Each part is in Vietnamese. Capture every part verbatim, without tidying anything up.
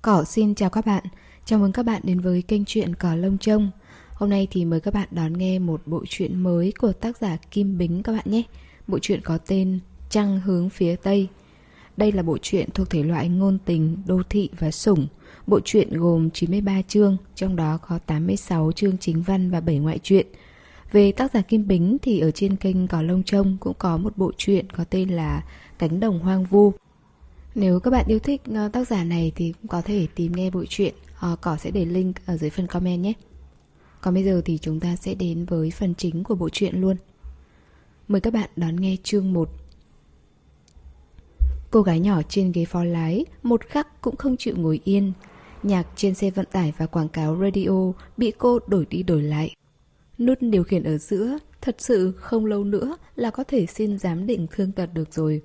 Cỏ xin chào các bạn, chào mừng các bạn đến với kênh truyện Cỏ Lông Trông. Hôm nay thì mời các bạn đón nghe một bộ truyện mới của tác giả Kim Bính các bạn nhé. Bộ truyện có tên Trăng Hướng Phía Tây. Đây là bộ truyện thuộc thể loại ngôn tình, đô thị và sủng. Bộ truyện gồm chín mươi ba chương, trong đó có tám mươi sáu chương chính văn và bảy ngoại truyện. Về tác giả Kim Bính thì ở trên kênh Cỏ Lông Trông cũng có một bộ truyện có tên là Cánh Đồng Hoang Vu. Nếu các bạn yêu thích tác giả này thì cũng có thể tìm nghe bộ truyện. à, Cỏ sẽ để link ở dưới phần comment nhé. Còn bây giờ thì chúng ta sẽ đến với phần chính của bộ truyện luôn. Mời các bạn đón nghe chương một. Cô gái nhỏ trên ghế phó lái một khắc cũng không chịu ngồi yên. Nhạc trên xe vận tải và quảng cáo radio bị cô đổi đi đổi lại. Nút điều khiển ở giữa, thật sự không lâu nữa là có thể xin giám định thương tật được rồi.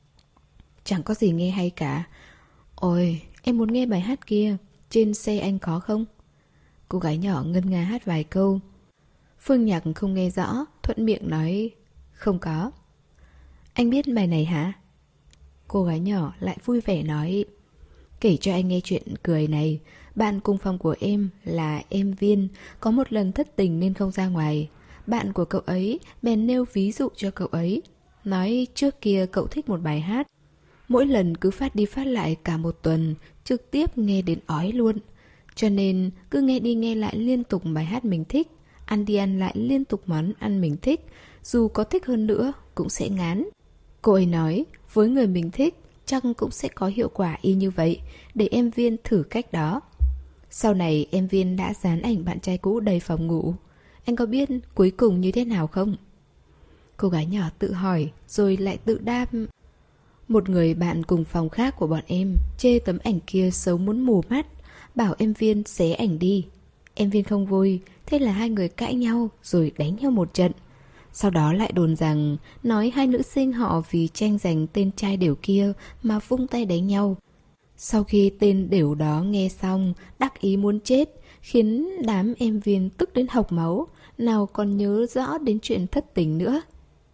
Chẳng có gì nghe hay cả. Ôi, em muốn nghe bài hát kia, trên xe anh có không? Cô gái nhỏ ngân nga hát vài câu. Phương Nhạc không nghe rõ, thuận miệng nói không có. Anh biết bài này hả? Cô gái nhỏ lại vui vẻ nói, kể cho anh nghe chuyện cười này. Bạn cùng phòng của em là em Viên, có một lần thất tình nên không ra ngoài. Bạn của cậu ấy bèn nêu ví dụ cho cậu ấy, nói trước kia cậu thích một bài hát, mỗi lần cứ phát đi phát lại cả một tuần, trực tiếp nghe đến ói luôn. Cho nên cứ nghe đi nghe lại liên tục bài hát mình thích, ăn đi ăn lại liên tục món ăn mình thích, dù có thích hơn nữa cũng sẽ ngán. Cô ấy nói với người mình thích chắc cũng sẽ có hiệu quả y như vậy, để em Viên thử cách đó. Sau này em Viên đã dán ảnh bạn trai cũ đầy phòng ngủ. Anh có biết cuối cùng như thế nào không? Cô gái nhỏ tự hỏi rồi lại tự đáp, một người bạn cùng phòng khác của bọn em chê tấm ảnh kia xấu muốn mù mắt, bảo em Viên xé ảnh đi. Em Viên không vui, thế là hai người cãi nhau rồi đánh nhau một trận. Sau đó lại đồn rằng nói hai nữ sinh họ vì tranh giành tên trai đểu kia mà vung tay đánh nhau. Sau khi tên đểu đó nghe xong, đắc ý muốn chết, khiến đám em Viên tức đến hộc máu, nào còn nhớ rõ đến chuyện thất tình nữa.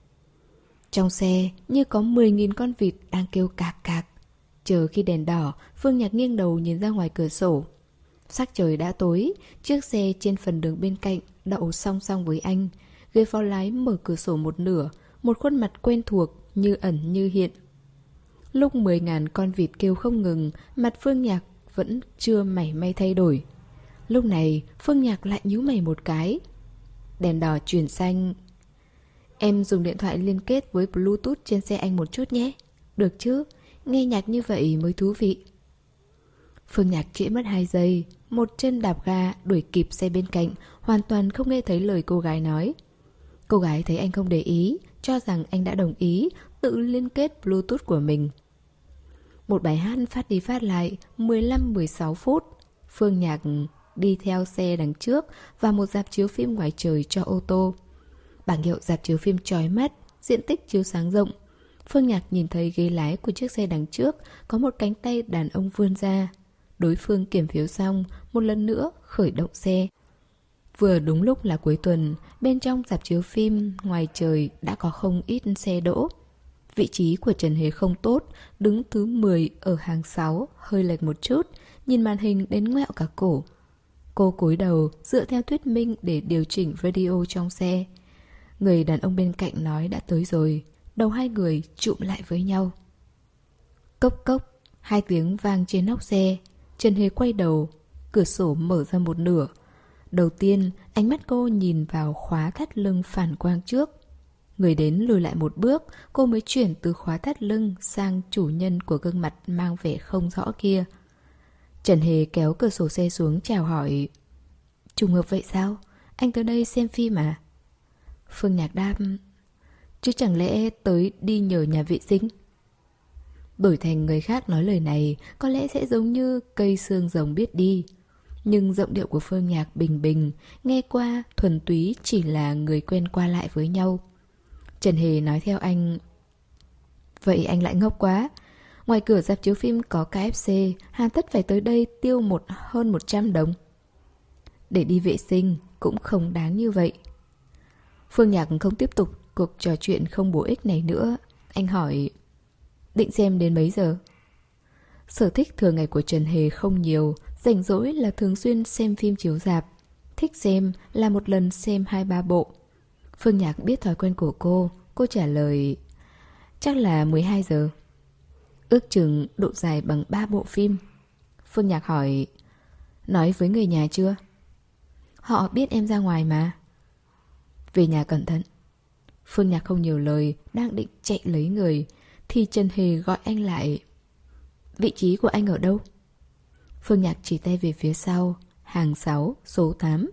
Trong xe như có mười nghìn con vịt đang kêu cạc cạc. Chờ khi đèn đỏ, Phương Nhạc nghiêng đầu nhìn ra ngoài cửa sổ. Sắc trời đã tối, chiếc xe trên phần đường bên cạnh đậu song song với anh. Ghế phó lái mở cửa sổ một nửa, một khuôn mặt quen thuộc như ẩn như hiện. Lúc mười ngàn con vịt kêu không ngừng, mặt Phương Nhạc vẫn chưa mảy may thay đổi. Lúc này Phương Nhạc lại nhíu mày một cái. Đèn đỏ chuyển xanh. Em dùng điện thoại liên kết với Bluetooth trên xe anh một chút nhé. Được chứ, nghe nhạc như vậy mới thú vị. Phương Nhạc trễ mất hai giây, một chân đạp ga đuổi kịp xe bên cạnh, hoàn toàn không nghe thấy lời cô gái nói. Cô gái thấy anh không để ý, cho rằng anh đã đồng ý, tự liên kết Bluetooth của mình. Một bài hát phát đi phát lại mười lăm mười sáu phút. Phương Nhạc đi theo xe đằng trước và một rạp chiếu phim ngoài trời cho ô tô. Bảng hiệu rạp chiếu phim chói mắt, diện tích chiếu sáng rộng. Phương Nhạc nhìn thấy ghế lái của chiếc xe đằng trước có một cánh tay đàn ông vươn ra. Đối phương kiểm phiếu xong, một lần nữa khởi động xe. Vừa đúng lúc là cuối tuần, bên trong rạp chiếu phim ngoài trời đã có không ít xe đỗ. Vị trí của Trần Hề không tốt, đứng thứ mười ở hàng sáu, hơi lệch một chút, nhìn màn hình đến ngoẹo cả cổ. Cô cúi đầu dựa theo thuyết minh để điều chỉnh radio trong xe. Người đàn ông bên cạnh nói đã tới rồi, đầu hai người chụm lại với nhau. Cốc cốc, hai tiếng vang trên nóc xe. Trần Hề quay đầu, cửa sổ mở ra một nửa. Đầu tiên, ánh mắt cô nhìn vào khóa thắt lưng phản quang trước. Người đến lùi lại một bước, cô mới chuyển từ khóa thắt lưng sang chủ nhân của gương mặt mang vẻ không rõ kia. Trần Hề kéo cửa sổ xe xuống chào hỏi. Trùng hợp vậy sao? Anh tới đây xem phim à? Phương Nhạc đáp, chứ chẳng lẽ tới đi nhờ nhà vệ sinh? Đổi thành người khác nói lời này có lẽ sẽ giống như cây xương rồng biết đi. Nhưng giọng điệu của Phương Nhạc bình bình, nghe qua thuần túy chỉ là người quen qua lại với nhau. Trần Hề nói theo anh, vậy anh lại ngốc quá. Ngoài cửa rạp chiếu phim có ca ép xê, hà tất phải tới đây tiêu một hơn một trăm đồng. Để đi vệ sinh cũng không đáng như vậy. Phương Nhạc không tiếp tục cuộc trò chuyện không bổ ích này nữa. Anh hỏi, định xem đến mấy giờ? Sở thích thường ngày của Trần Hề không nhiều, rảnh rỗi là thường xuyên xem phim chiếu rạp. Thích xem là một lần xem hai ba bộ. Phương Nhạc biết thói quen của cô, cô trả lời chắc là mười hai giờ. Ước chừng độ dài bằng ba bộ phim. Phương Nhạc hỏi, nói với người nhà chưa? Họ biết em ra ngoài mà. Về nhà cẩn thận. Phương Nhạc không nhiều lời, đang định chạy lấy người thì Trần Hề gọi anh lại. Vị trí của anh ở đâu? Phương Nhạc chỉ tay về phía sau, hàng sáu, số tám.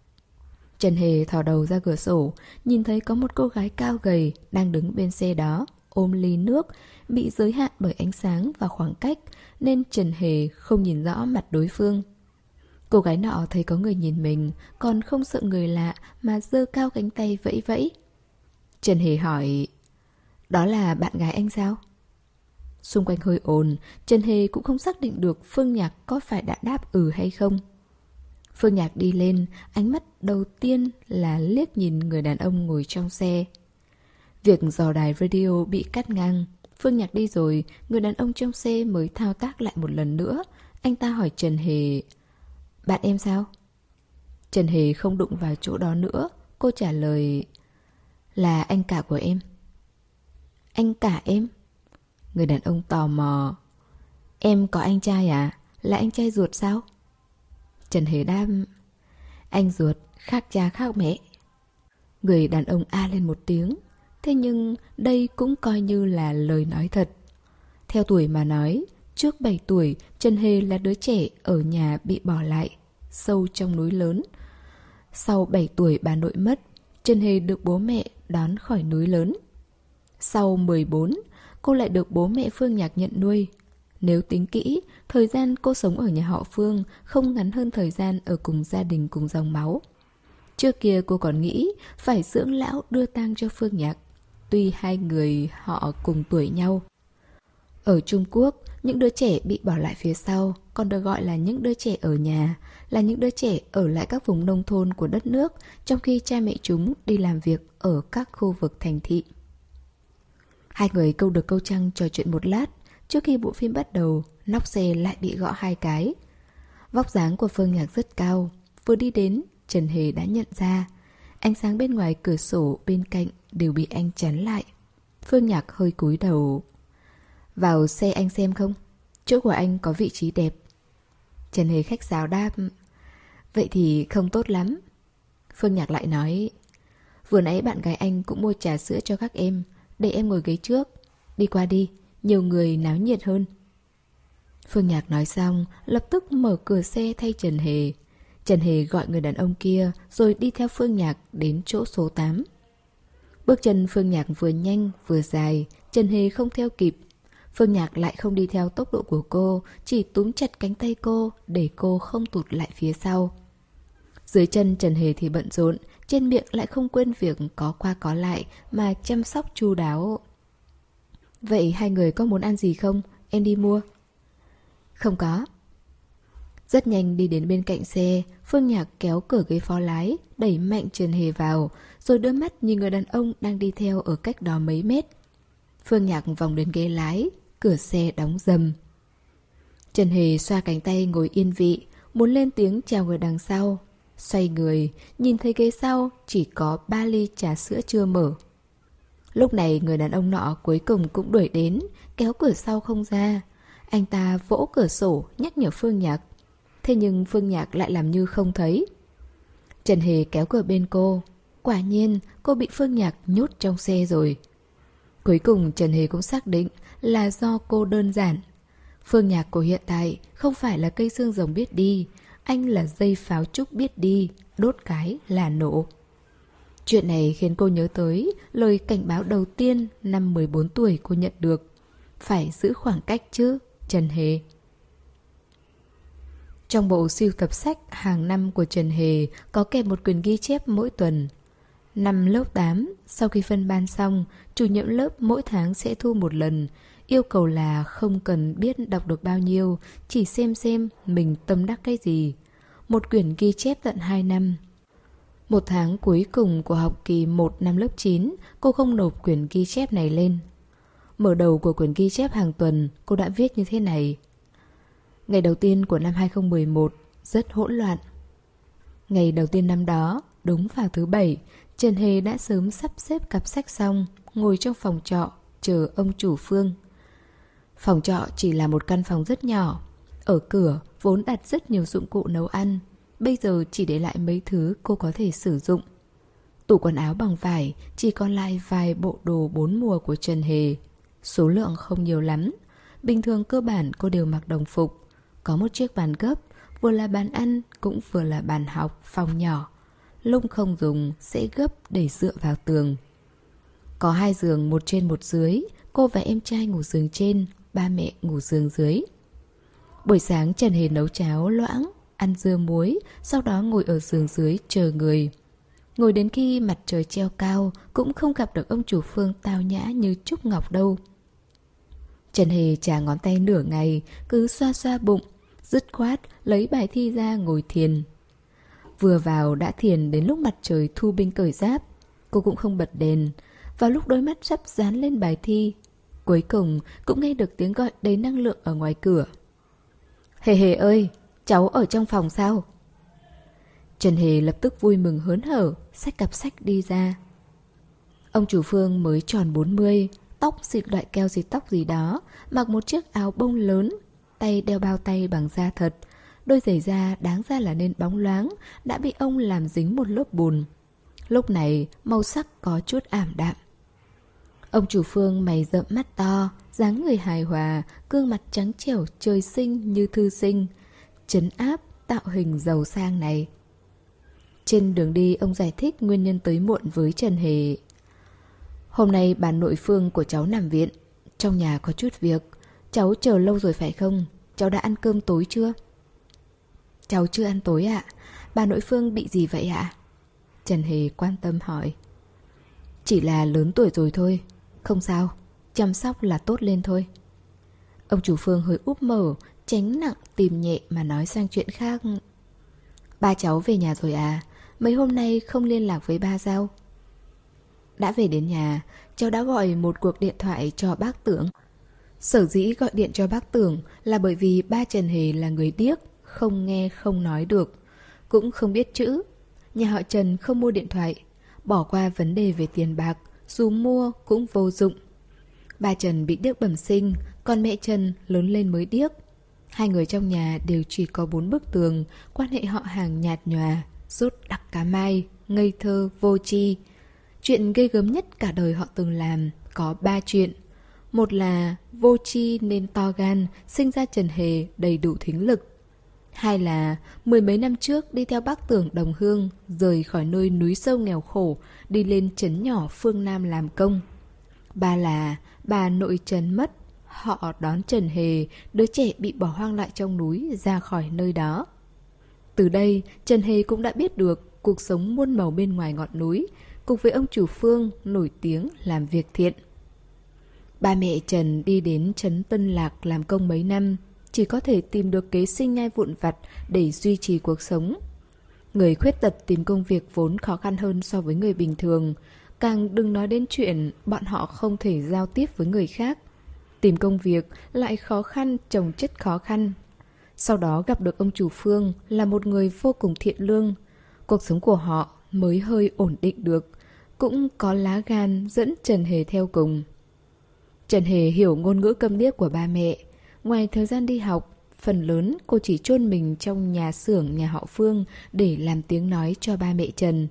Trần Hề thò đầu ra cửa sổ, nhìn thấy có một cô gái cao gầy đang đứng bên xe đó, ôm ly nước, bị giới hạn bởi ánh sáng và khoảng cách, nên Trần Hề không nhìn rõ mặt đối phương. Cô gái nọ thấy có người nhìn mình, còn không sợ người lạ mà giơ cao cánh tay vẫy vẫy. Trần Hề hỏi, đó là bạn gái anh sao? Xung quanh hơi ồn, Trần Hề cũng không xác định được Phương Nhạc có phải đã đáp ừ hay không. Phương Nhạc đi lên, ánh mắt đầu tiên là liếc nhìn người đàn ông ngồi trong xe. Việc dò đài radio bị cắt ngang. Phương Nhạc đi rồi, người đàn ông trong xe mới thao tác lại một lần nữa. Anh ta hỏi Trần Hề, bạn em sao? Trần Hề không đụng vào chỗ đó nữa. Cô trả lời, là anh cả của em. Anh cả em? Người đàn ông tò mò. Em có anh trai à? Là anh trai ruột sao? Trần Hề đáp, anh ruột, khác cha khác mẹ. Người đàn ông a lên một tiếng. Thế nhưng đây cũng coi như là lời nói thật. Theo tuổi mà nói, trước bảy tuổi Trần Hề là đứa trẻ ở nhà bị bỏ lại, sâu trong núi lớn. Sau bảy tuổi bà nội mất, Trần Hề được bố mẹ đón khỏi núi lớn. Sau mười bốn, cô lại được bố mẹ Phương Nhạc nhận nuôi. Nếu tính kỹ, thời gian cô sống ở nhà họ Phương không ngắn hơn thời gian ở cùng gia đình cùng dòng máu. Trước kia cô còn nghĩ phải dưỡng lão đưa tang cho Phương Nhạc, tuy hai người họ cùng tuổi nhau. Ở Trung Quốc, những đứa trẻ bị bỏ lại phía sau còn được gọi là những đứa trẻ ở nhà, là những đứa trẻ ở lại các vùng nông thôn của đất nước, trong khi cha mẹ chúng đi làm việc ở các khu vực thành thị. Hai người câu được câu trăng trò chuyện một lát. Trước khi bộ phim bắt đầu, nóc xe lại bị gõ hai cái. Vóc dáng của Phương Nhạc rất cao. Vừa đi đến, Trần Hề đã nhận ra. Ánh sáng bên ngoài cửa sổ bên cạnh đều bị anh chắn lại. Phương Nhạc hơi cúi đầu. Vào xe anh xem không? Chỗ của anh có vị trí đẹp. Trần Hề khách sáo đáp, vậy thì không tốt lắm. Phương Nhạc lại nói, vừa nãy bạn gái anh cũng mua trà sữa cho các em, để em ngồi ghế trước. Đi qua đi, nhiều người náo nhiệt hơn. Phương Nhạc nói xong, lập tức mở cửa xe thay Trần Hề. Trần Hề gọi người đàn ông kia rồi đi theo Phương Nhạc đến chỗ số tám. Bước chân Phương Nhạc vừa nhanh vừa dài, Trần Hề không theo kịp. Phương Nhạc lại không đi theo tốc độ của cô, chỉ túm chặt cánh tay cô để cô không tụt lại phía sau. Dưới chân Trần Hề thì bận rộn, trên miệng lại không quên việc có qua có lại mà chăm sóc chu đáo. Vậy hai người có muốn ăn gì không? Em đi mua. Không có. Rất nhanh đi đến bên cạnh xe, Phương Nhạc kéo cửa ghế phó lái, đẩy mạnh Trần Hề vào, rồi đưa mắt nhìn người đàn ông đang đi theo ở cách đó mấy mét. Phương Nhạc vòng đến ghế lái, cửa xe đóng rầm. Trần Hề xoa cánh tay ngồi yên vị, muốn lên tiếng chào người đằng sau. Xoay người, nhìn thấy ghế sau chỉ có ba ly trà sữa chưa mở. Lúc này người đàn ông nọ cuối cùng cũng đuổi đến, kéo cửa sau không ra. Anh ta vỗ cửa sổ nhắc nhở Phương Nhạc. Thế nhưng Phương Nhạc lại làm như không thấy. Trần Hề kéo cửa bên cô. Quả nhiên cô bị Phương Nhạc nhốt trong xe rồi. Cuối cùng Trần Hề cũng xác định là do cô đơn giản. Phương Nhạc của hiện tại không phải là cây xương rồng biết đi, anh là dây pháo trúc biết đi, đốt cái là nổ. Chuyện này khiến cô nhớ tới lời cảnh báo đầu tiên năm mười bốn tuổi cô nhận được. Phải giữ khoảng cách chứ, Trần Hề. Trong bộ sưu tập sách hàng năm của Trần Hề có kèm một quyển ghi chép mỗi tuần. Năm lớp tám, sau khi phân ban xong, chủ nhiệm lớp mỗi tháng sẽ thu một lần. Yêu cầu là không cần biết đọc được bao nhiêu, chỉ xem xem mình tâm đắc cái gì. Một quyển ghi chép tận hai năm. Một tháng cuối cùng của học kỳ một năm lớp chín, cô không nộp quyển ghi chép này lên. Mở đầu của quyển ghi chép hàng tuần, cô đã viết như thế này. Ngày đầu tiên của năm hai không một một rất hỗn loạn. Ngày đầu tiên năm đó, đúng vào thứ bảy, Trần Hề đã sớm sắp xếp cặp sách xong, ngồi trong phòng trọ, chờ ông chủ Phương. Phòng trọ chỉ là một căn phòng rất nhỏ. Ở cửa vốn đặt rất nhiều dụng cụ nấu ăn, bây giờ chỉ để lại mấy thứ cô có thể sử dụng. Tủ quần áo bằng vải chỉ còn lại vài bộ đồ bốn mùa của Trần Hề. Số lượng không nhiều lắm. Bình thường cơ bản cô đều mặc đồng phục. Có một chiếc bàn gấp, vừa là bàn ăn cũng vừa là bàn học, phòng nhỏ. Lúc không dùng sẽ gấp để dựa vào tường. Có hai giường, một trên một dưới. Cô và em trai ngủ giường trên, ba mẹ ngủ giường dưới. Buổi sáng Trần Hề nấu cháo loãng, ăn dưa muối, sau đó ngồi ở giường dưới chờ người. Ngồi đến khi mặt trời treo cao cũng không gặp được ông chủ Phương tao nhã như Trúc Ngọc đâu. Trần Hề chà ngón tay nửa ngày, cứ xoa xoa bụng, dứt khoát lấy bài thi ra ngồi thiền. Vừa vào đã thiền đến lúc mặt trời thu binh cởi giáp. Cô cũng không bật đèn. Vào lúc đôi mắt sắp dán lên bài thi, cuối cùng cũng nghe được tiếng gọi đầy năng lượng ở ngoài cửa. Hề Hề ơi, cháu ở trong phòng sao? Trần Hề lập tức vui mừng hớn hở, xách cặp sách đi ra. Ông chủ Phương mới tròn bốn mươi, tóc xịt loại keo xịt tóc gì đó, mặc một chiếc áo bông lớn, tay đeo bao tay bằng da thật. Đôi giày da đáng ra là nên bóng loáng, đã bị ông làm dính một lớp bùn. Lúc này màu sắc có chút ảm đạm. Ông chủ Phương mày rậm mắt to, dáng người hài hòa, gương mặt trắng trẻo trời sinh như thư sinh, trấn áp tạo hình giàu sang này. Trên đường đi ông giải thích nguyên nhân tới muộn với Trần Hề. Hôm nay bà nội Phương của cháu nằm viện, trong nhà có chút việc. Cháu chờ lâu rồi phải không? Cháu đã ăn cơm tối chưa? Cháu chưa ăn tối ạ. Bà nội Phương bị gì vậy ạ? Trần Hề quan tâm hỏi. Chỉ là lớn tuổi rồi thôi. Không sao, chăm sóc là tốt lên thôi. Ông chủ Phương hơi úp mở, tránh nặng tìm nhẹ mà nói sang chuyện khác. Ba cháu về nhà rồi à? Mấy hôm nay không liên lạc với ba sao? Đã về đến nhà, cháu đã gọi một cuộc điện thoại cho bác Tưởng. Sở dĩ gọi điện cho bác Tưởng là bởi vì ba Trần Hề là người điếc, không nghe không nói được, cũng không biết chữ. Nhà họ Trần không mua điện thoại, bỏ qua vấn đề về tiền bạc, dù mua cũng vô dụng. Ba Trần bị điếc bẩm sinh, còn mẹ Trần lớn lên mới điếc. Hai người trong nhà đều chỉ có bốn bức tường, quan hệ họ hàng nhạt nhòa, rút đặc cá mai, ngây thơ, vô tri. Chuyện ghê gớm nhất cả đời họ từng làm có ba chuyện. Một là vô tri nên to gan, sinh ra Trần Hề đầy đủ thính lực. Hai là mười mấy năm trước đi theo bác Tưởng đồng hương, rời khỏi nơi núi sâu nghèo khổ, đi lên trấn nhỏ phương Nam làm công. Ba là bà nội Trần mất, họ đón Trần Hề, đứa trẻ bị bỏ hoang lại trong núi, ra khỏi nơi đó. Từ đây, Trần Hề cũng đã biết được cuộc sống muôn màu bên ngoài ngọn núi, cùng với ông chủ Phương nổi tiếng làm việc thiện. Ba mẹ Trần đi đến trấn Tân Lạc làm công mấy năm, chỉ có thể tìm được kế sinh nhai vụn vặt để duy trì cuộc sống. Người khuyết tật tìm công việc vốn khó khăn hơn so với người bình thường, càng đừng nói đến chuyện bọn họ không thể giao tiếp với người khác. Tìm công việc lại khó khăn chồng chất khó khăn. Sau đó gặp được ông chủ Phương là một người vô cùng thiện lương. Cuộc sống của họ mới hơi ổn định được, cũng có lá gan dẫn Trần Hề theo cùng. Trần Hề hiểu ngôn ngữ câm điếc của ba mẹ. Ngoài thời gian đi học, phần lớn cô chỉ chôn mình trong nhà xưởng nhà họ Phương để làm tiếng nói cho ba mẹ Trần.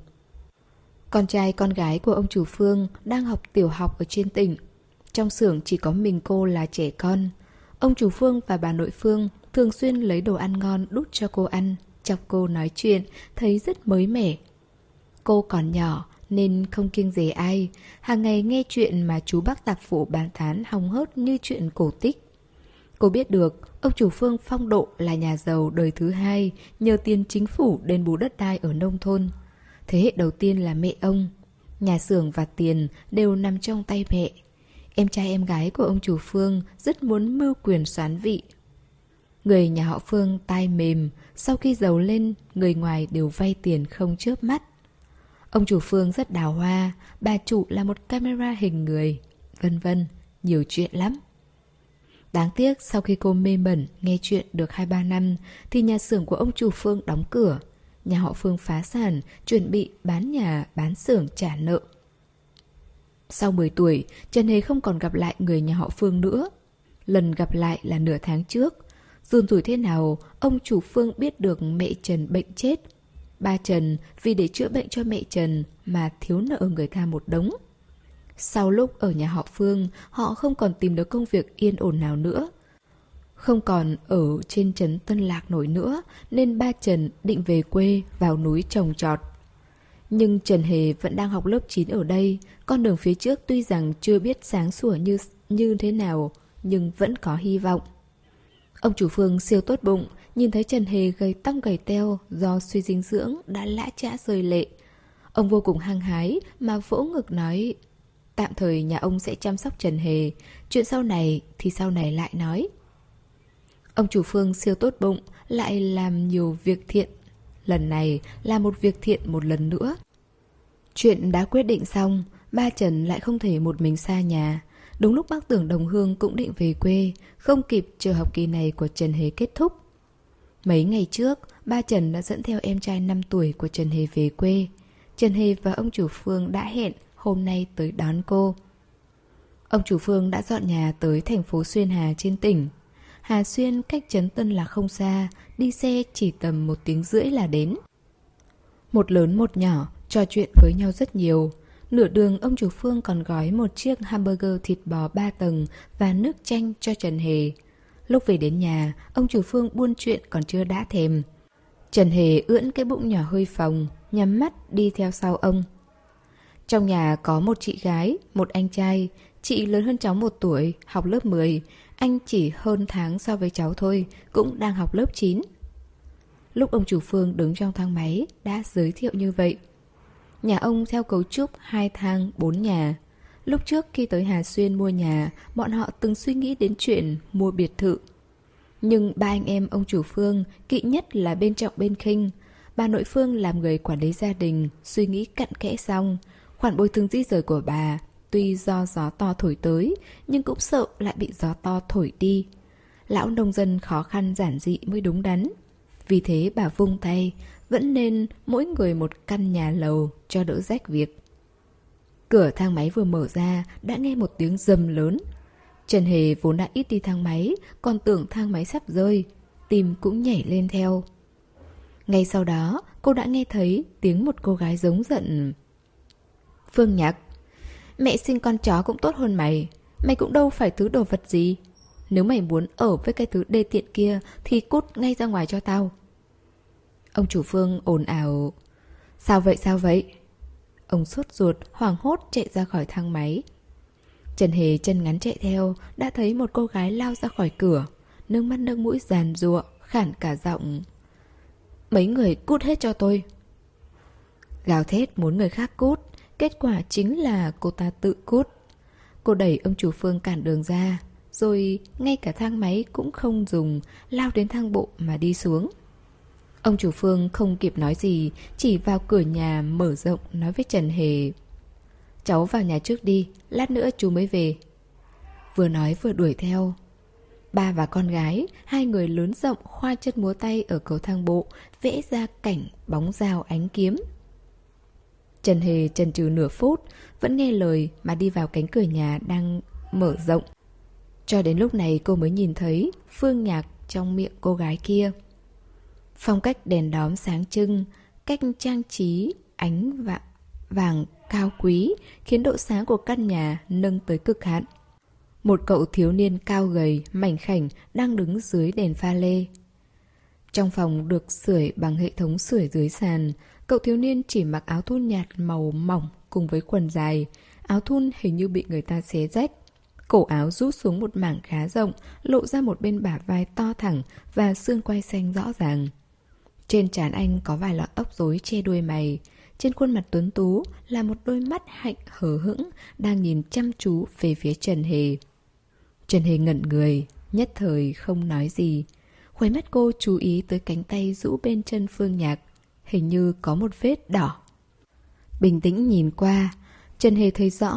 Con trai con gái của ông chủ Phương đang học tiểu học ở trên tỉnh. Trong xưởng chỉ có mình cô là trẻ con. Ông chủ Phương và bà nội Phương thường xuyên lấy đồ ăn ngon đút cho cô ăn, chọc cô nói chuyện, thấy rất mới mẻ. Cô còn nhỏ nên không kiêng dè ai, hàng ngày nghe chuyện mà chú bác tạp phụ bàn tán hóng hớt như chuyện cổ tích. Cô biết được ông chủ Phương phong độ là nhà giàu đời thứ hai, nhờ tiền chính phủ đền bù đất đai ở nông thôn. Thế hệ đầu tiên là mẹ ông. Nhà xưởng và tiền đều nằm trong tay mẹ. Em trai em gái của ông chủ Phương rất muốn mưu quyền soán vị. Người nhà họ Phương tai mềm, sau khi giàu lên, người ngoài đều vay tiền không chớp mắt. Ông chủ Phương rất đào hoa, bà chủ là một camera hình người, vân vân, nhiều chuyện lắm. Đáng tiếc sau khi cô mê mẩn nghe chuyện được hai ba năm thì nhà xưởng của ông chủ Phương đóng cửa. Nhà họ Phương phá sản, chuẩn bị bán nhà, bán xưởng trả nợ. Sau mười tuổi, Trần Hề không còn gặp lại người nhà họ Phương nữa. Lần gặp lại là nửa tháng trước. Run rủi thế nào, ông chủ Phương biết được mẹ Trần bệnh chết. Ba Trần vì để chữa bệnh cho mẹ Trần mà thiếu nợ người ta một đống. Sau lúc ở nhà họ Phương, họ không còn tìm được công việc yên ổn nào nữa. Không còn ở trên trấn Tân Lạc nổi nữa, nên ba Trần định về quê vào núi trồng trọt. Nhưng Trần Hề vẫn đang học lớp chín ở đây. Con đường phía trước tuy rằng chưa biết sáng sủa như, như thế nào, nhưng vẫn có hy vọng. Ông chủ Phương siêu tốt bụng, nhìn thấy Trần Hề gầy tóc gầy teo do suy dinh dưỡng đã lã chã rơi lệ. Ông vô cùng hăng hái mà vỗ ngực nói: tạm thời nhà ông sẽ chăm sóc Trần Hề, chuyện sau này thì sau này lại nói. Ông chủ Phương siêu tốt bụng, lại làm nhiều việc thiện. Lần này là một việc thiện một lần nữa. Chuyện đã quyết định xong, ba Trần lại không thể một mình xa nhà. Đúng lúc bác Tưởng đồng hương cũng định về quê, không kịp chờ học kỳ này của Trần Hề kết thúc. Mấy ngày trước, ba Trần đã dẫn theo em trai năm tuổi của Trần Hề về quê. Trần Hề và ông chủ Phương đã hẹn hôm nay tới đón cô. Ông chủ Phương đã dọn nhà tới thành phố Xuyên Hà trên tỉnh. Hà Xuyên cách trấn Tân Lạc không xa, đi xe chỉ tầm một tiếng rưỡi là đến. Một lớn một nhỏ, trò chuyện với nhau rất nhiều. Nửa đường ông chủ Phương còn gói một chiếc hamburger thịt bò ba tầng và nước chanh cho Trần Hề. Lúc về đến nhà, ông chủ Phương buôn chuyện còn chưa đã thèm. Trần Hề ưỡn cái bụng nhỏ hơi phồng, nhắm mắt đi theo sau ông. Trong nhà có một chị gái, một anh trai. Chị lớn hơn cháu một tuổi, học lớp mười. Anh chỉ hơn tháng so với cháu thôi, cũng đang học lớp chín. Lúc ông chủ Phương đứng trong thang máy đã giới thiệu như vậy. Nhà ông theo cấu trúc hai thang bốn nhà. Lúc trước khi tới Hà Xuyên mua nhà, bọn họ từng suy nghĩ đến chuyện mua biệt thự. Nhưng ba anh em ông chủ Phương kỵ nhất là bên trọng bên khinh. Bà nội Phương làm người quản lý gia đình, suy nghĩ cặn kẽ xong. Khoản bồi thường di rời của bà tuy do gió to thổi tới, nhưng cũng sợ lại bị gió to thổi đi. Lão nông dân khó khăn giản dị mới đúng đắn. Vì thế bà vung tay, vẫn nên mỗi người một căn nhà lầu cho đỡ rách việc. Cửa thang máy vừa mở ra đã nghe một tiếng rầm lớn. Trần Hề vốn đã ít đi thang máy, còn tưởng thang máy sắp rơi, tim cũng nhảy lên theo. Ngay sau đó cô đã nghe thấy tiếng một cô gái giống giận. Phương Nhạc, mẹ sinh con chó cũng tốt hơn mày. Mày cũng đâu phải thứ đồ vật gì. Nếu mày muốn ở với cái thứ đê tiện kia thì cút ngay ra ngoài cho tao. Ông chủ Phương ồn ào. Sao vậy sao vậy? Ông sốt ruột, hoảng hốt chạy ra khỏi thang máy. Trần Hề chân ngắn chạy theo, đã thấy một cô gái lao ra khỏi cửa, nước mắt nước mũi giàn giụa, khản cả giọng. Mấy người cút hết cho tôi. Gào thét muốn người khác cút, kết quả chính là cô ta tự cút. Cô đẩy ông chủ Phương cản đường ra, rồi ngay cả thang máy cũng không dùng, lao đến thang bộ mà đi xuống. Ông chủ Phương không kịp nói gì, chỉ vào cửa nhà mở rộng nói với Trần Hề. Cháu vào nhà trước đi, lát nữa chú mới về. Vừa nói vừa đuổi theo. Ba và con gái, hai người lớn rộng khoa chân múa tay ở cầu thang bộ, vẽ ra cảnh bóng dao ánh kiếm. Trần Hề chần chừ nửa phút, vẫn nghe lời mà đi vào cánh cửa nhà đang mở rộng. Cho đến lúc này cô mới nhìn thấy Phương Nhạc trong miệng cô gái kia. Phong cách đèn đóm sáng trưng, cách trang trí ánh vàng, vàng cao quý khiến độ sáng của căn nhà nâng tới cực hạn. Một cậu thiếu niên cao gầy, mảnh khảnh đang đứng dưới đèn pha lê. Trong phòng được sưởi bằng hệ thống sưởi dưới sàn, cậu thiếu niên chỉ mặc áo thun nhạt màu mỏng cùng với quần dài. Áo thun hình như bị người ta xé rách. Cổ áo rút xuống một mảng khá rộng, lộ ra một bên bả vai to thẳng và xương quai xanh rõ ràng. Trên trán anh có vài lọn tóc rối che đuôi mày. Trên khuôn mặt tuấn tú là một đôi mắt hạnh hờ hững đang nhìn chăm chú về phía Trần Hề. Trần Hề ngẩn người, nhất thời không nói gì. Khóe mắt cô chú ý tới cánh tay rũ bên chân Phương Nhạc, hình như có một vết đỏ. Bình tĩnh nhìn qua, Trần Hề thấy rõ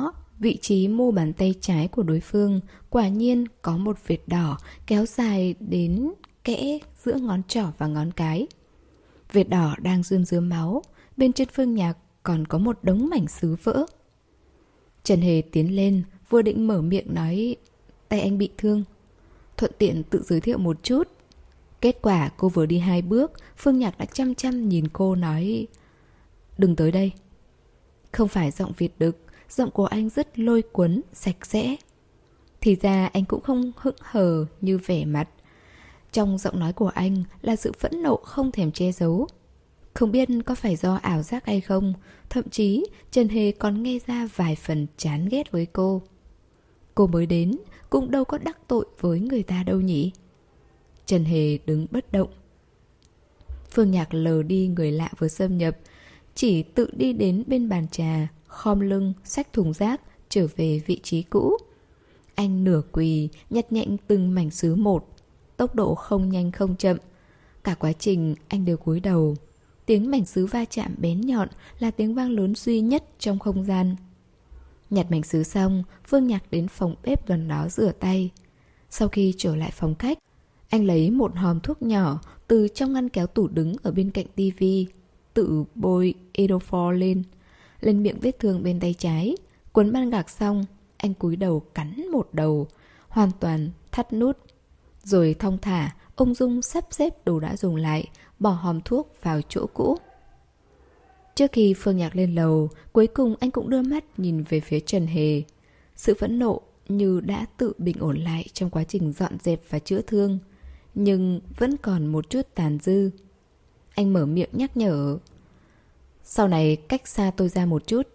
vị trí mu bàn tay trái của đối phương quả nhiên có một vệt đỏ kéo dài đến kẽ giữa ngón trỏ và ngón cái. Vệt đỏ đang rươm rớm máu, bên trên Phương Nhạc còn có một đống mảnh sứ vỡ. Trần Hề tiến lên, vừa định mở miệng nói tay anh bị thương, thuận tiện tự giới thiệu một chút. Kết quả cô vừa đi hai bước, Phương Nhạc đã chăm chăm nhìn cô nói đừng tới đây. Không phải giọng Việt đực, giọng của anh rất lôi cuốn, sạch sẽ. Thì ra anh cũng không hững hờ như vẻ mặt. Trong giọng nói của anh là sự phẫn nộ không thèm che giấu. Không biết có phải do ảo giác hay không, thậm chí Trần Hề còn nghe ra vài phần chán ghét với cô. Cô mới đến, cũng đâu có đắc tội với người ta đâu nhỉ. Trần Hề đứng bất động. Phương Nhạc lờ đi người lạ vừa xâm nhập, chỉ tự đi đến bên bàn trà, khom lưng, xách thùng rác, trở về vị trí cũ. Anh nửa quỳ, nhặt nhạnh từng mảnh sứ một, tốc độ không nhanh không chậm. Cả quá trình anh đều cúi đầu. Tiếng mảnh sứ va chạm bén nhọn là tiếng vang lớn duy nhất trong không gian. Nhặt mảnh sứ xong, Phương Nhạc đến phòng bếp gần đó rửa tay. Sau khi trở lại phòng khách, anh lấy một hòm thuốc nhỏ từ trong ngăn kéo tủ đứng ở bên cạnh tivi, tự bôi Edofor lên, lên miệng vết thương bên tay trái. Cuốn băng gạc xong, anh cúi đầu cắn một đầu, hoàn toàn thắt nút. Rồi thong thả, ung dung sắp xếp đồ đã dùng lại, bỏ hòm thuốc vào chỗ cũ. Trước khi Phương Nhạc lên lầu, cuối cùng anh cũng đưa mắt nhìn về phía Trần Hề. Sự phẫn nộ như đã tự bình ổn lại trong quá trình dọn dẹp và chữa thương, nhưng vẫn còn một chút tàn dư. Anh mở miệng nhắc nhở, sau này cách xa tôi ra một chút.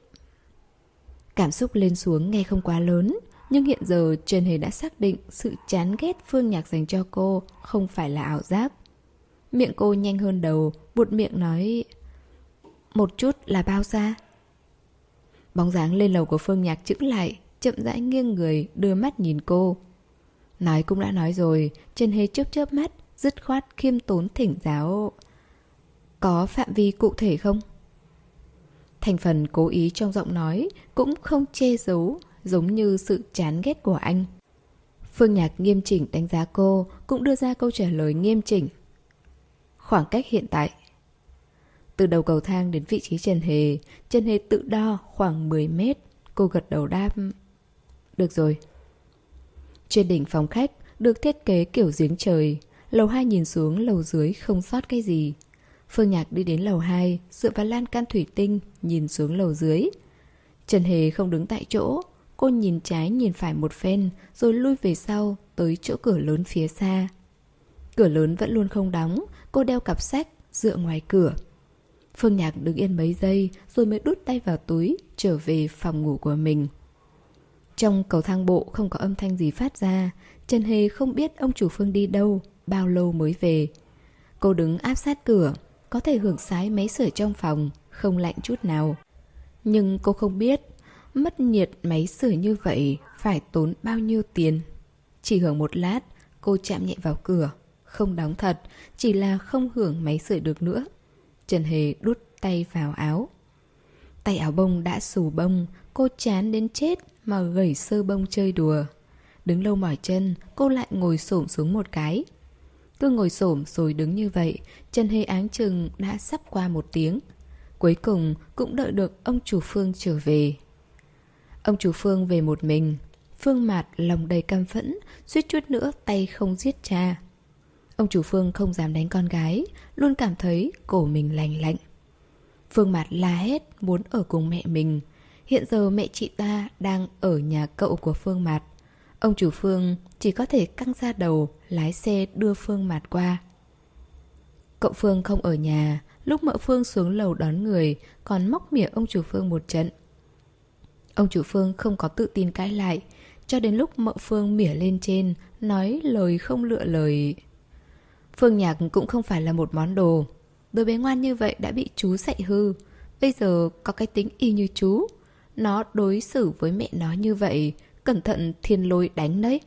Cảm xúc lên xuống nghe không quá lớn, nhưng hiện giờ Trần Hề đã xác định sự chán ghét Phương Nhạc dành cho cô không phải là ảo giác. Miệng cô nhanh hơn đầu, buột miệng nói, một chút là bao xa? Bóng dáng lên lầu của Phương Nhạc chững lại, chậm rãi nghiêng người, đưa mắt nhìn cô. Nói cũng đã nói rồi, Trần Hề chớp chớp mắt, dứt khoát khiêm tốn thỉnh giáo, có phạm vi cụ thể không? Thành phần cố ý trong giọng nói cũng không che giấu, giống như sự chán ghét của anh. Phương Nhạc nghiêm chỉnh đánh giá cô, cũng đưa ra câu trả lời nghiêm chỉnh. Khoảng cách hiện tại. Từ đầu cầu thang đến vị trí Trần Hề, Trần Hề tự đo khoảng mười mét. Cô gật đầu đáp, được rồi. Trên đỉnh phòng khách được thiết kế kiểu giếng trời. Lầu hai nhìn xuống lầu dưới không sót cái gì. Phương Nhạc đi đến lầu hai, dựa vào lan can thủy tinh, nhìn xuống lầu dưới. Trần Hề không đứng tại chỗ. Cô nhìn trái nhìn phải một phen, rồi lui về sau, tới chỗ cửa lớn phía xa. Cửa lớn vẫn luôn không đóng. Cô đeo cặp sách, dựa ngoài cửa. Phương Nhạc đứng yên mấy giây, rồi mới đút tay vào túi, trở về phòng ngủ của mình. Trong cầu thang bộ không có âm thanh gì phát ra. Trần Hề không biết ông chủ Phương đi đâu, bao lâu mới về. Cô đứng áp sát cửa, có thể hưởng sái máy sưởi trong phòng, không lạnh chút nào. Nhưng cô không biết, mất nhiệt máy sưởi như vậy phải tốn bao nhiêu tiền. Chỉ hưởng một lát, cô chạm nhẹ vào cửa. Không đóng thật, chỉ là không hưởng máy sưởi được nữa. Trần Hề đút tay vào áo. Tay áo bông đã xù bông, cô chán đến chết mà gẩy sơ bông chơi đùa. Đứng lâu mỏi chân, cô lại ngồi xổm xuống một cái. Cứ ngồi xổm rồi đứng như vậy, Trần Hề áng chừng đã sắp qua một tiếng. Cuối cùng cũng đợi được ông chủ Phương trở về. Ông chủ Phương về một mình. Phương Mạt lòng đầy căm phẫn, suýt chút nữa tay không giết cha. Ông chủ Phương không dám đánh con gái, luôn cảm thấy cổ mình lành lạnh. Phương Mạt la hét muốn ở cùng mẹ mình. Hiện giờ mẹ chị ta đang ở nhà cậu của Phương Mạt. Ông chủ Phương chỉ có thể căng ra đầu, lái xe đưa Phương Mạt qua. Cậu Phương không ở nhà, lúc mợ Phương xuống lầu đón người, còn móc mỉa ông chủ Phương một trận. Ông chủ Phương không có tự tin cãi lại, cho đến lúc mợ Phương mỉa lên trên, nói lời không lựa lời. Phương Nhạc cũng không phải là một món đồ. Đứa bé ngoan như vậy đã bị chú dạy hư. Bây giờ có cái tính y như chú. Nó đối xử với mẹ nó như vậy, cẩn thận thiên lôi đánh đấy.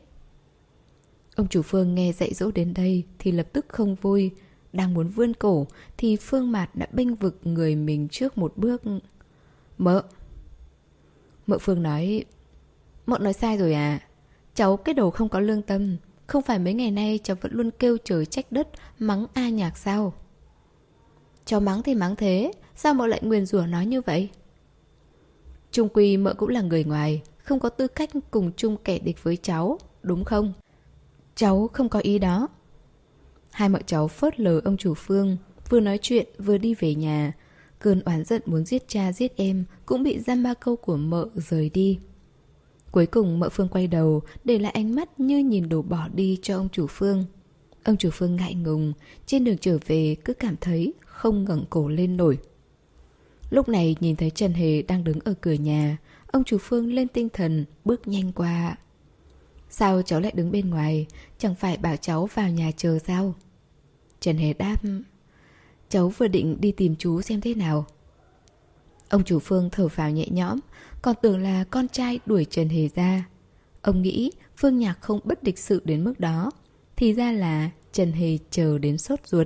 Ông chủ Phương nghe dạy dỗ đến đây thì lập tức không vui. Đang muốn vươn cổ thì Phương Mạt đã bênh vực người mình trước một bước. Mợ. Mợ Phương nói, Mợ nói sai rồi à? Cháu cái đồ không có lương tâm. Không phải mấy ngày nay cháu vẫn luôn kêu trời trách đất, mắng A Nhạc sao? Cháu mắng thì mắng thế, sao mợ lại nguyền rủa nói như vậy? Chung quy mợ cũng là người ngoài, không có tư cách cùng chung kẻ địch với cháu, đúng không? Cháu không có ý đó. Hai mợ cháu phớt lờ ông chủ Phương, vừa nói chuyện vừa đi về nhà. Cơn oán giận muốn giết cha giết em cũng bị dăm ba câu của mợ rời đi. Cuối cùng mợ Phương quay đầu, để lại ánh mắt như nhìn đồ bỏ đi cho ông chủ Phương. Ông chủ Phương ngại ngùng, trên đường trở về cứ cảm thấy không ngẩng cổ lên nổi. Lúc này nhìn thấy Trần Hề đang đứng ở cửa nhà, ông chủ Phương lên tinh thần, bước nhanh qua. Sao cháu lại đứng bên ngoài? Chẳng phải bảo cháu vào nhà chờ sao? Trần Hề đáp, cháu vừa định đi tìm chú xem thế nào. Ông chủ Phương thở phào nhẹ nhõm, còn tưởng là con trai đuổi Trần Hề ra. Ông nghĩ Phương Nhạc không bất lịch sự đến mức đó, thì ra là Trần Hề chờ đến sốt ruột.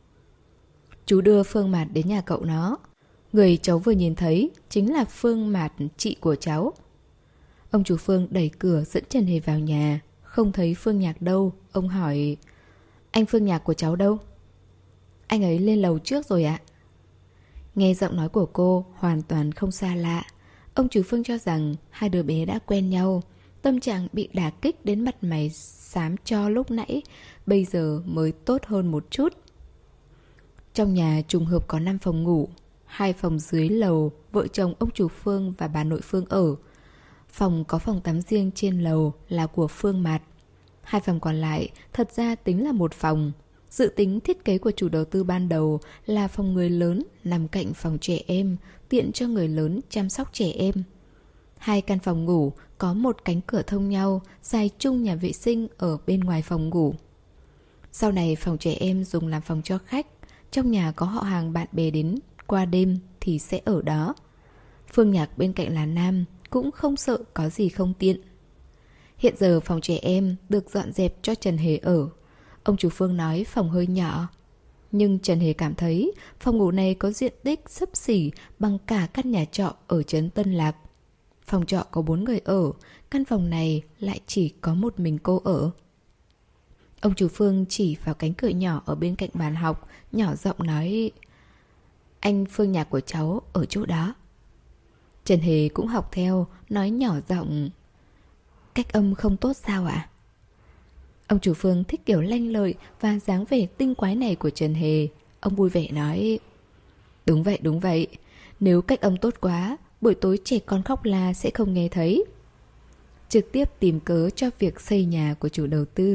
Chú đưa Phương Mạt đến nhà cậu nó. Người cháu vừa nhìn thấy chính là Phương Mạt, chị của cháu. Ông chủ Phương đẩy cửa dẫn Trần Hề vào nhà. Không thấy Phương Nhạc đâu. Ông hỏi, anh Phương Nhạc của cháu đâu? Anh ấy lên lầu trước rồi ạ. Nghe giọng nói của cô hoàn toàn không xa lạ. Ông chủ Phương cho rằng hai đứa bé đã quen nhau. Tâm trạng bị đả kích đến mặt mày xám cho lúc nãy bây giờ mới tốt hơn một chút. Trong nhà trùng hợp có năm phòng ngủ. Hai phòng dưới lầu vợ chồng ông chủ Phương và bà nội Phương ở. Phòng có phòng tắm riêng trên lầu là của Phương Mạt. Hai phòng còn lại thật ra tính là một phòng. Dự tính thiết kế của chủ đầu tư ban đầu là phòng người lớn nằm cạnh phòng trẻ em, tiện cho người lớn chăm sóc trẻ em. Hai căn phòng ngủ có một cánh cửa thông nhau, dài chung nhà vệ sinh ở bên ngoài phòng ngủ. Sau này phòng trẻ em dùng làm phòng cho khách. Trong nhà có họ hàng bạn bè đến qua đêm thì sẽ ở đó. Phương Nhạc bên cạnh là nam, cũng không sợ có gì không tiện. Hiện giờ phòng trẻ em được dọn dẹp cho Trần Hề ở. Ông chủ Phương nói phòng hơi nhỏ, nhưng Trần Hề cảm thấy phòng ngủ này có diện tích xấp xỉ bằng cả căn nhà trọ ở trấn Tân Lạc. Phòng trọ có bốn người ở, căn phòng này lại chỉ có một mình cô ở. Ông chủ Phương chỉ vào cánh cửa nhỏ ở bên cạnh bàn học, nhỏ giọng nói, anh Phương Nhạc của cháu ở chỗ đó. Trần Hề cũng học theo, nói nhỏ giọng, cách âm không tốt sao ạ? Ông chủ Phương thích kiểu lanh lợi và dáng vẻ tinh quái này của Trần Hề. Ông vui vẻ nói, đúng vậy, đúng vậy. Nếu cách âm tốt quá, buổi tối trẻ con khóc la sẽ không nghe thấy. Trực tiếp tìm cớ cho việc xây nhà của chủ đầu tư.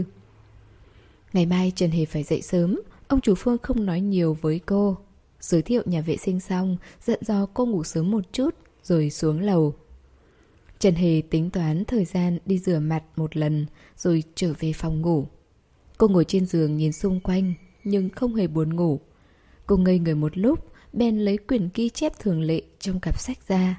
Ngày mai Trần Hề phải dậy sớm. Ông chủ Phương không nói nhiều với cô. Giới thiệu nhà vệ sinh xong, dặn dò cô ngủ sớm một chút rồi xuống lầu. Trần Hề tính toán thời gian đi rửa mặt một lần rồi trở về phòng ngủ. Cô ngồi trên giường nhìn xung quanh nhưng không hề buồn ngủ. Cô ngây người một lúc, bèn lấy quyển ghi chép thường lệ trong cặp sách ra.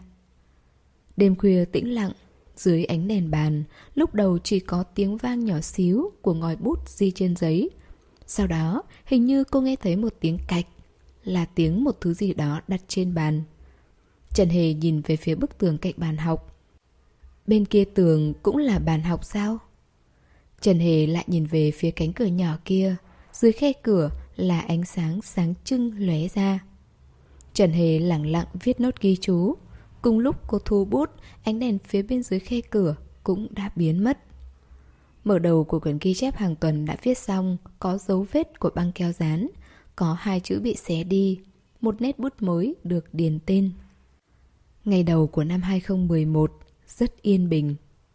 Đêm khuya tĩnh lặng, dưới ánh đèn bàn, lúc đầu chỉ có tiếng vang nhỏ xíu của ngòi bút ghi trên giấy. Sau đó, hình như cô nghe thấy một tiếng cạch, là tiếng một thứ gì đó đặt trên bàn. Trần Hề nhìn về phía bức tường cạnh bàn học. Bên kia tường cũng là bàn học sao? Trần Hề lại nhìn về phía cánh cửa nhỏ kia. Dưới khe cửa là ánh sáng sáng trưng lóe ra. Trần Hề lẳng lặng viết nốt ghi chú. Cùng lúc cô thu bút, ánh đèn phía bên dưới khe cửa cũng đã biến mất. Mở đầu của quyển ghi chép hàng tuần đã viết xong, có dấu vết của băng keo dán, có hai chữ bị xé đi, một nét bút mới được điền tên. Ngày đầu của năm hai không một một, rất yên bình.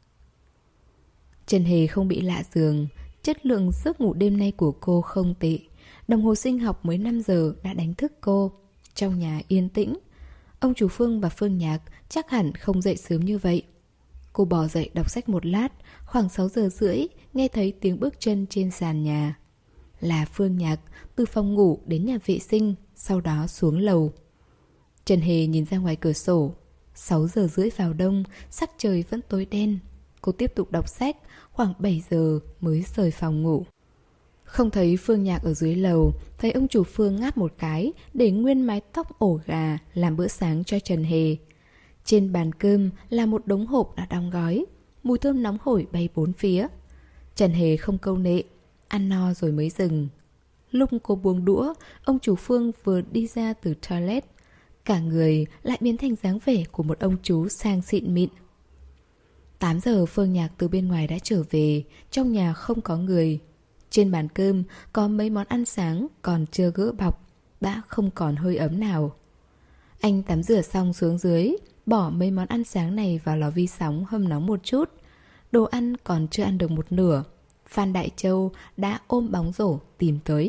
Trần Hề không bị lạ giường, chất lượng giấc ngủ đêm nay của cô không tệ. Đồng hồ sinh học mới năm giờ đã đánh thức cô. Trong nhà yên tĩnh. Ông chủ Phương và Phương Nhạc chắc hẳn không dậy sớm như vậy. Cô bò dậy đọc sách một lát, khoảng sáu giờ rưỡi nghe thấy tiếng bước chân trên sàn nhà. Là Phương Nhạc từ phòng ngủ đến nhà vệ sinh, sau đó xuống lầu. Trần Hề nhìn ra ngoài cửa sổ. Sáu giờ rưỡi vào đông, sắc trời vẫn tối đen. Cô tiếp tục đọc sách, khoảng bảy giờ mới rời phòng ngủ. Không thấy Phương Nhạc ở dưới lầu, thấy ông chủ Phương ngáp một cái để nguyên mái tóc ổ gà làm bữa sáng cho Trần Hề. Trên bàn cơm là một đống hộp đã đóng gói. mùi thơm nóng hổi bay bốn phía. Trần Hề không câu nệ, ăn no rồi mới dừng. Lúc cô buông đũa, ông chủ Phương vừa đi ra từ toilet. Cả người lại biến thành dáng vẻ của một ông chú sang xịn mịn. Tám giờ Phương Nhạc từ bên ngoài đã trở về, trong nhà không có người. Trên bàn cơm có mấy món ăn sáng còn chưa gỡ bọc, đã không còn hơi ấm nào. Anh tắm rửa xong xuống dưới, bỏ mấy món ăn sáng này vào lò vi sóng hâm nóng một chút. Đồ ăn còn chưa ăn được một nửa, Phan Đại Châu đã ôm bóng rổ tìm tới.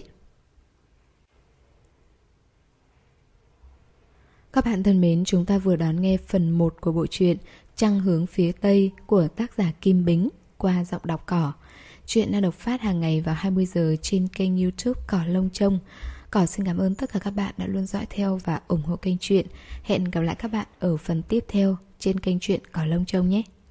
Các bạn thân mến, chúng ta vừa đón nghe phần một của bộ truyện Trăng hướng phía Tây của tác giả Kim Bính qua giọng đọc Cỏ. Chuyện đang được phát hàng ngày vào hai mươi giờ trên kênh YouTube Cỏ Lông Trông. Cỏ xin cảm ơn tất cả các bạn đã luôn dõi theo và ủng hộ kênh truyện. Hẹn gặp lại các bạn ở phần tiếp theo trên kênh truyện Cỏ Lông Trông nhé.